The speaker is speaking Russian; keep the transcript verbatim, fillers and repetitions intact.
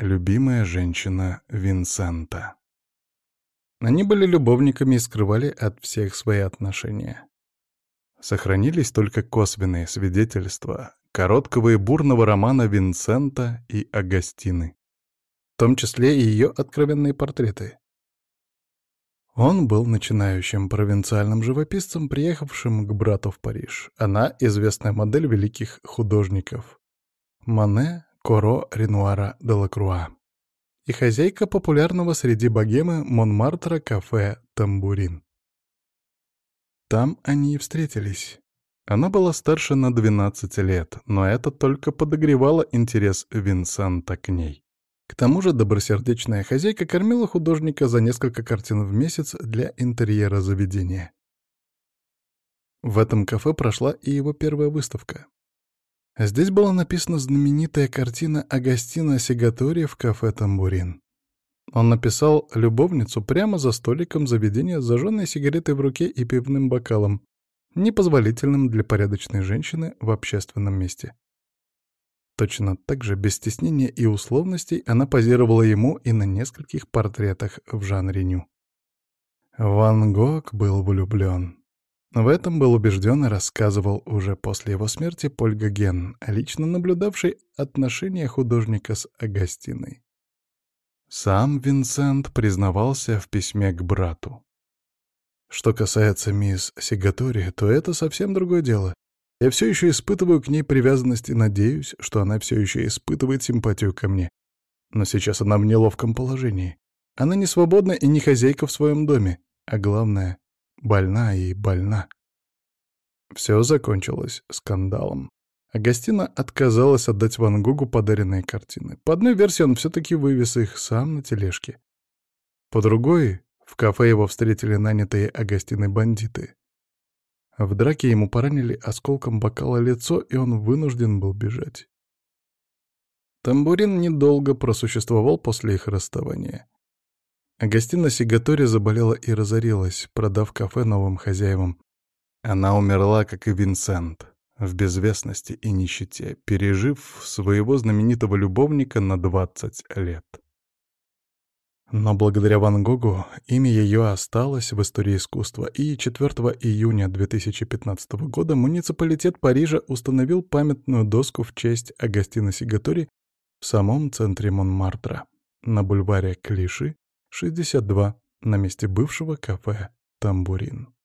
любимая женщина Винсента. Они были любовниками и скрывали от всех свои отношения. Сохранились только косвенные свидетельства короткого и бурного романа Винсента и Агастины, в том числе и ее откровенные портреты. Он был начинающим провинциальным живописцем, приехавшим к брату в Париж. Она — известная модель великих художников — Мане, Коро, Ренуара, Делакруа. И хозяйка популярного среди богемы Монмартра кафе «Тамбурин». Там они и встретились. Она была старше на двенадцать лет, но это только подогревало интерес Винсента к ней. К тому же добросердечная хозяйка кормила художника за несколько картин в месяц для интерьера заведения. В этом кафе прошла и его первая выставка. Здесь была написана знаменитая картина Агастино Сигатори в кафе «Тамбурин». Он написал любовницу прямо за столиком заведения с зажженной сигаретой в руке и пивным бокалом, непозволительным для порядочной женщины в общественном месте. Точно так же, без стеснения и условностей, она позировала ему и на нескольких портретах в жанре ню. Ван Гог был влюблен. В этом был убежден и рассказывал уже после его смерти Поль Гоген, лично наблюдавший отношения художника с Агастиной. Сам Винсент признавался в письме к брату. Что касается мисс Сигатори, то это совсем другое дело. Я все еще испытываю к ней привязанность и надеюсь, что она все еще испытывает симпатию ко мне. Но сейчас она в неловком положении. Она не свободна и не хозяйка в своем доме, а главное — больна и больна. Все закончилось скандалом. Агастина отказалась отдать Ван Гогу подаренные картины. По одной версии он все-таки вывез их сам на тележке. По другой, в кафе его встретили нанятые Агастиной бандиты. В драке ему поранили осколком бокала лицо, и он вынужден был бежать. Тамбурин недолго просуществовал после их расставания. Агастина Сигатори заболела и разорилась, продав кафе новым хозяевам. Она умерла, как и Винсент, в безвестности и нищете, пережив своего знаменитого любовника на двадцать лет. Но благодаря Ван Гогу имя ее осталось в истории искусства, и четвёртого июня две тысячи пятнадцатого года муниципалитет Парижа установил памятную доску в честь Агастины Сигатори в самом центре Монмартра, на бульваре Клиши, шестьдесят два, на месте бывшего кафе «Тамбурин».